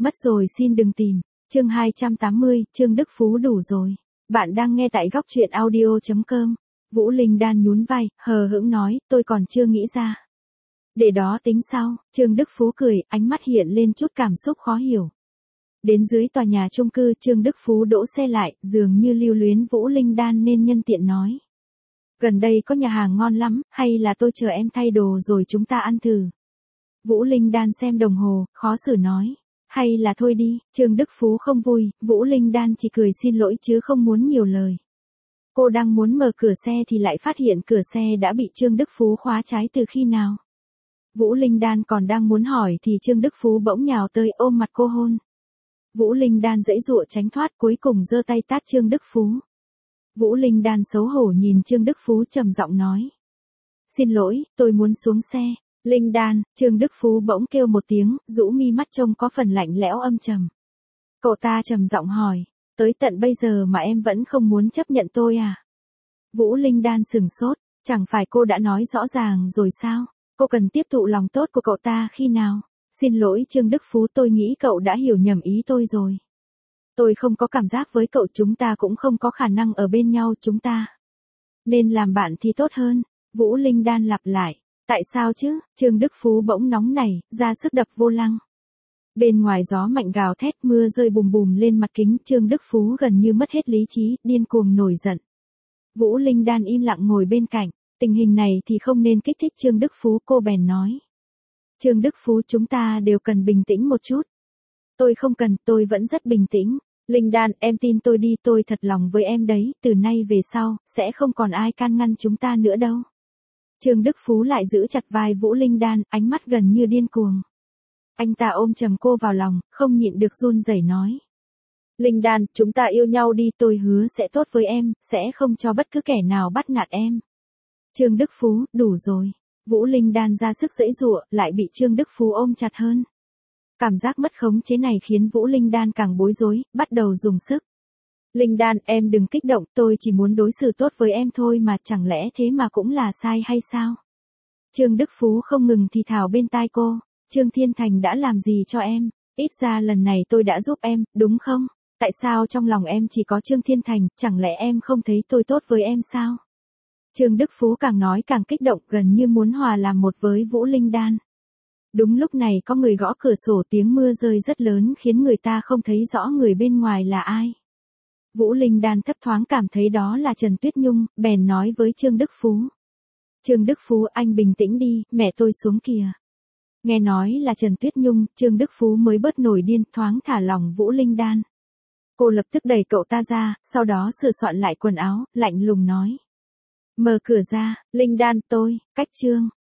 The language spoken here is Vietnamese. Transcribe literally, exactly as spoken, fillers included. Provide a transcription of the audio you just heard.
Mất rồi xin đừng tìm. Chương hai trăm tám mươi, Trương Đức Phú đủ rồi. Bạn đang nghe tại góc truyện audio chấm com. Vũ Linh Đan nhún vai, hờ hững nói, tôi còn chưa nghĩ ra. Để đó tính sau. Trương Đức Phú cười, ánh mắt hiện lên chút cảm xúc khó hiểu. Đến dưới tòa nhà chung cư, Trương Đức Phú đỗ xe lại, dường như lưu luyến Vũ Linh Đan nên nhân tiện nói. Gần đây có nhà hàng ngon lắm, hay là tôi chờ em thay đồ rồi chúng ta ăn thử. Vũ Linh Đan xem đồng hồ, khó xử nói. Hay là thôi đi. Trương Đức Phú không vui, Vũ Linh Đan chỉ cười xin lỗi chứ không muốn nhiều lời. Cô đang muốn mở cửa xe thì lại phát hiện cửa xe đã bị Trương Đức Phú khóa trái từ khi nào. Vũ Linh Đan còn đang muốn hỏi thì Trương Đức Phú bỗng nhào tới ôm mặt cô hôn. Vũ Linh Đan giãy giụa tránh thoát, cuối cùng giơ tay tát Trương Đức Phú. Vũ Linh Đan xấu hổ nhìn Trương Đức Phú trầm giọng nói. Xin lỗi, tôi muốn xuống xe. Linh Đan, Trương Đức Phú bỗng kêu một tiếng, rũ mi mắt trông có phần lạnh lẽo âm trầm. Cậu ta trầm giọng hỏi, tới tận bây giờ mà em vẫn không muốn chấp nhận tôi à? Vũ Linh Đan sừng sốt, chẳng phải cô đã nói rõ ràng rồi sao? Cô cần tiếp thụ lòng tốt của cậu ta khi nào? Xin lỗi Trương Đức Phú, tôi nghĩ cậu đã hiểu nhầm ý tôi rồi. Tôi không có cảm giác với cậu, chúng ta cũng không có khả năng ở bên nhau, chúng ta nên làm bạn thì tốt hơn. Vũ Linh Đan lặp lại. Tại sao chứ? Trương Đức Phú bỗng nóng nảy, ra sức đập vô lăng. Bên ngoài gió mạnh gào thét, mưa rơi bùm bùm lên mặt kính, Trương Đức Phú gần như mất hết lý trí, điên cuồng nổi giận. Vũ Linh Đan im lặng ngồi bên cạnh, tình hình này thì không nên kích thích Trương Đức Phú, cô bèn nói. Trương Đức Phú, chúng ta đều cần bình tĩnh một chút. Tôi không cần, tôi vẫn rất bình tĩnh. Linh Đan, em tin tôi đi, tôi thật lòng với em đấy, từ nay về sau, sẽ không còn ai can ngăn chúng ta nữa đâu. Trương Đức Phú lại giữ chặt vai Vũ Linh Đan, ánh mắt gần như điên cuồng. Anh ta ôm chầm cô vào lòng, không nhịn được run rẩy nói. Linh Đan, chúng ta yêu nhau đi, tôi hứa sẽ tốt với em, sẽ không cho bất cứ kẻ nào bắt nạt em. Trương Đức Phú, đủ rồi. Vũ Linh Đan ra sức giãy giụa, lại bị Trương Đức Phú ôm chặt hơn. Cảm giác mất khống chế này khiến Vũ Linh Đan càng bối rối, bắt đầu dùng sức. Linh Đan, em đừng kích động, tôi chỉ muốn đối xử tốt với em thôi mà, chẳng lẽ thế mà cũng là sai hay sao? Trương Đức Phú không ngừng thì thào bên tai cô, Trương Thiên Thành đã làm gì cho em? Ít ra lần này tôi đã giúp em, đúng không? Tại sao trong lòng em chỉ có Trương Thiên Thành, chẳng lẽ em không thấy tôi tốt với em sao? Trương Đức Phú càng nói càng kích động, gần như muốn hòa làm một với Vũ Linh Đan. Đúng lúc này có người gõ cửa sổ, tiếng mưa rơi rất lớn khiến người ta không thấy rõ người bên ngoài là ai. Vũ Linh Đan thấp thoáng cảm thấy đó là Trần Tuyết Nhung, bèn nói với Trương Đức Phú. Trương Đức Phú, anh bình tĩnh đi, mẹ tôi xuống kìa. Nghe nói là Trần Tuyết Nhung, Trương Đức Phú mới bớt nổi điên, thoáng thả lòng Vũ Linh Đan. Cô lập tức đẩy cậu ta ra, sau đó sửa soạn lại quần áo, lạnh lùng nói. Mở cửa ra, Linh Đan, tôi, cách Trương.